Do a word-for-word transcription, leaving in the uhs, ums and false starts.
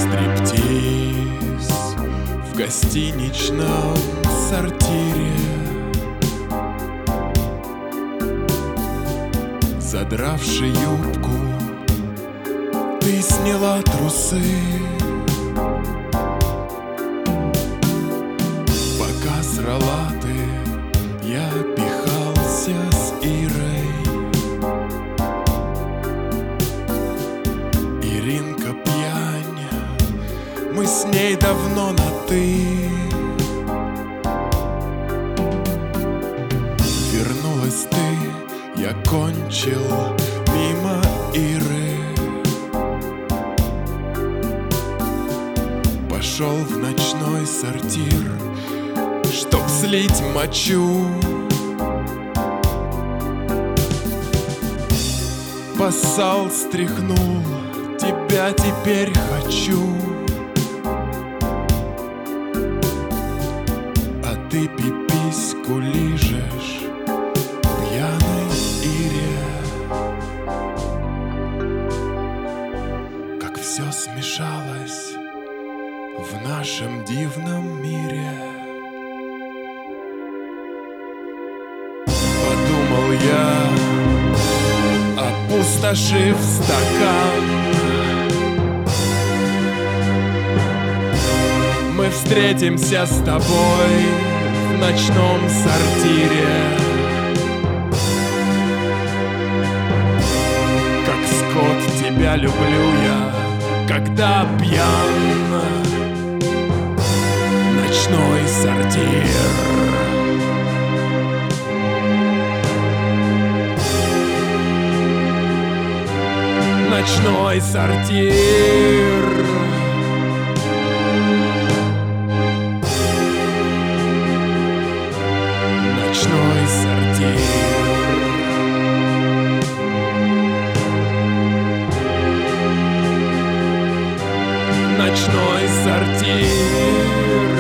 Стриптиз в гостиничном сортире. Задравши юбку, ты сняла трусы. Пока срала ты, я пихался с Ирой. Иринка пьянь, мы с ней давно на «ты». Вернулась ты, я кончил мимо Иры. Пошел в ночной сортир, чтоб слить мочу. Поссал, стряхнул, тебя теперь хочу. А ты пипиську лижешь пьяной Ире. Как все смешалось в нашем дивном мире. Подумал я, опустошив стакан. Мы встретимся с тобой в ночном сортире. Как скот тебя люблю я, когда пьян. Ночной сортир. Ночной сортир. Ночной сортир. Ночной сортир.